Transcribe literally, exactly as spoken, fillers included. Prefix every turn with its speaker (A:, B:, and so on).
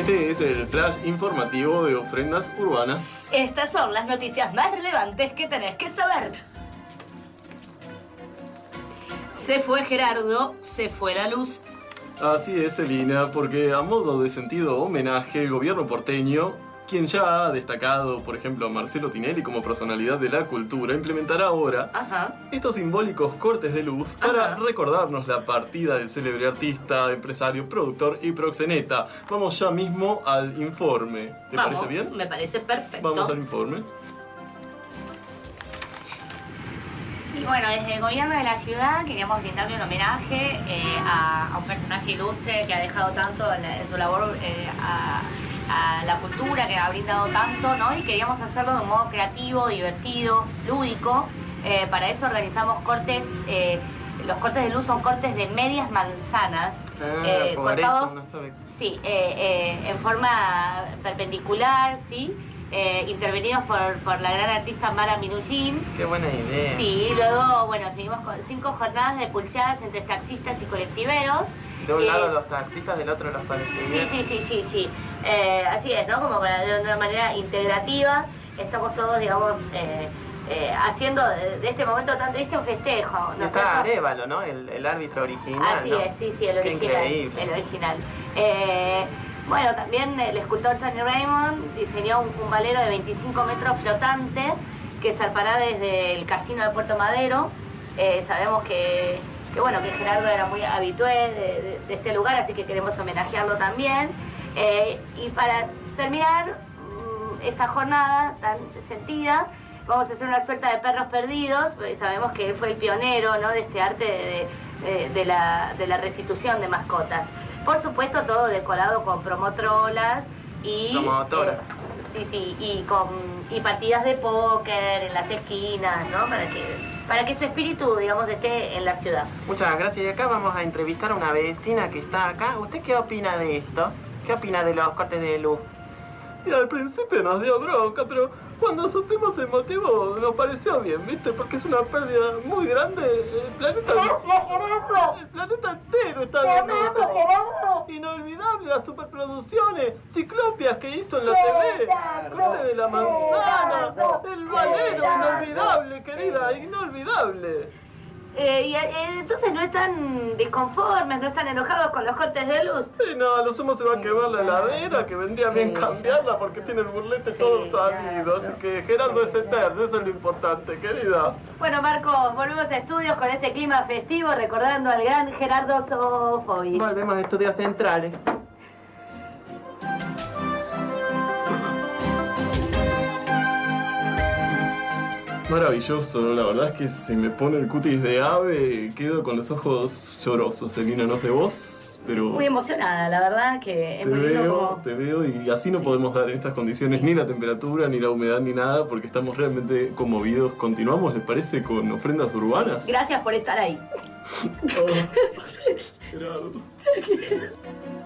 A: Este es el flash informativo de Ofrendas Urbanas.
B: Estas son las noticias más relevantes que tenés que saber. Se fue Gerardo, se fue la luz.
A: Así es, Celina, porque a modo de sentido homenaje, el gobierno porteño, quien ya ha destacado, por ejemplo, a Marcelo Tinelli como personalidad de la cultura, implementará ahora
B: Ajá.
A: estos simbólicos cortes de luz para
B: Ajá.
A: recordarnos la partida del célebre artista, empresario, productor y proxeneta. Vamos ya mismo al informe. ¿Te
B: Vamos,
A: parece bien?
B: Me parece perfecto.
A: Vamos al informe.
B: Sí, bueno, desde el gobierno de la ciudad queríamos brindarle un homenaje eh, a, a un personaje ilustre que ha dejado tanto en, en su labor eh, a, a la cultura, que ha brindado tanto, ¿no? Y queríamos hacerlo de un modo creativo, divertido, lúdico. Eh, para eso organizamos cortes, eh, los cortes de luz son cortes de medias manzanas,
C: ah,
B: eh,
C: por
B: cortados,
C: eso no sabe.
B: sí, eh, eh, en forma perpendicular, ¿sí? Eh, intervenidos por, por la gran artista Mara Minujín.
C: Qué buena idea.
B: Sí, luego, bueno, seguimos con cinco jornadas de pulseadas entre taxistas y colectiveros.
C: De un
B: Eh,
C: lado los taxistas, del otro los
B: Sí,
C: palestinos.
B: sí, sí, sí, sí. Eh, así es, ¿no? Como para, de una manera integrativa, estamos todos, digamos, eh, eh, haciendo de, de este momento tan triste un festejo, ¿no es
C: Está
B: cierto?
C: Arévalo, ¿no? El, el árbitro original,
B: Así
C: ¿no?
B: es, sí, sí, el
C: Qué
B: original.
C: increíble.
B: El original. Eh, bueno, también el escultor Tony Raymond diseñó un, un valero de veinticinco metros flotante que zarpará desde el casino de Puerto Madero. Eh, sabemos que, que, bueno, que Gerardo era muy habitué de, de, de este lugar, así que queremos homenajearlo también. Eh, y para terminar mmm, esta jornada tan sentida, vamos a hacer una suelta de perros perdidos, porque sabemos que él fue el pionero, ¿no? de este arte de, de, de, la, de la restitución de mascotas. Por supuesto, todo decorado con promotrolas y...
C: Promotora.
B: Eh, sí, sí, y con y partidas de póker en las esquinas, ¿no? Para que, para que su espíritu, digamos, esté en la ciudad.
C: Muchas gracias. Y acá vamos a entrevistar a una vecina que está acá. ¿Usted qué opina de esto? ¿Qué opina de los cortes de luz?
A: Y al principio nos dio bronca, pero cuando supimos el motivo nos pareció bien, ¿viste? Porque es una pérdida muy grande. El planeta...
B: Gracias, Gerardo.
A: El planeta entero está
B: Te
A: viendo
B: amamos,
A: esto.
B: Gerardo.
A: Inolvidable las superproducciones ciclopias que hizo en la
B: Gerardo,
A: T V. Corte de la manzana.
B: Gerardo,
A: El valero,
B: Gerardo.
A: inolvidable, querida, inolvidable.
B: Eh, y, eh, entonces no están disconformes, no están enojados con los cortes de luz.
A: Y no, a lo sumo se va a quemar la heladera, que vendría bien cambiarla porque tiene el burlete todo salido. Así que Gerardo es eterno, eso es lo importante, querida.
B: Bueno, Marcos, volvemos a estudios con este clima festivo, recordando al gran Gerardo Sofovich.
C: Volvemos a estudios centrales.
A: Maravilloso, la verdad es que se me pone el cutis de ave, quedo con los ojos llorosos, Celina, no sé vos, pero...
B: Muy emocionada, la verdad que es
A: Te
B: muy lindo
A: veo,
B: como...
A: te veo y así no
B: Sí.
A: podemos dar en estas condiciones
B: Sí.
A: ni la temperatura, ni la humedad, ni nada, porque estamos realmente conmovidos. Continuamos, ¿les parece? Con ofrendas urbanas.
B: Gracias por estar ahí.
A: Oh, Gerardo.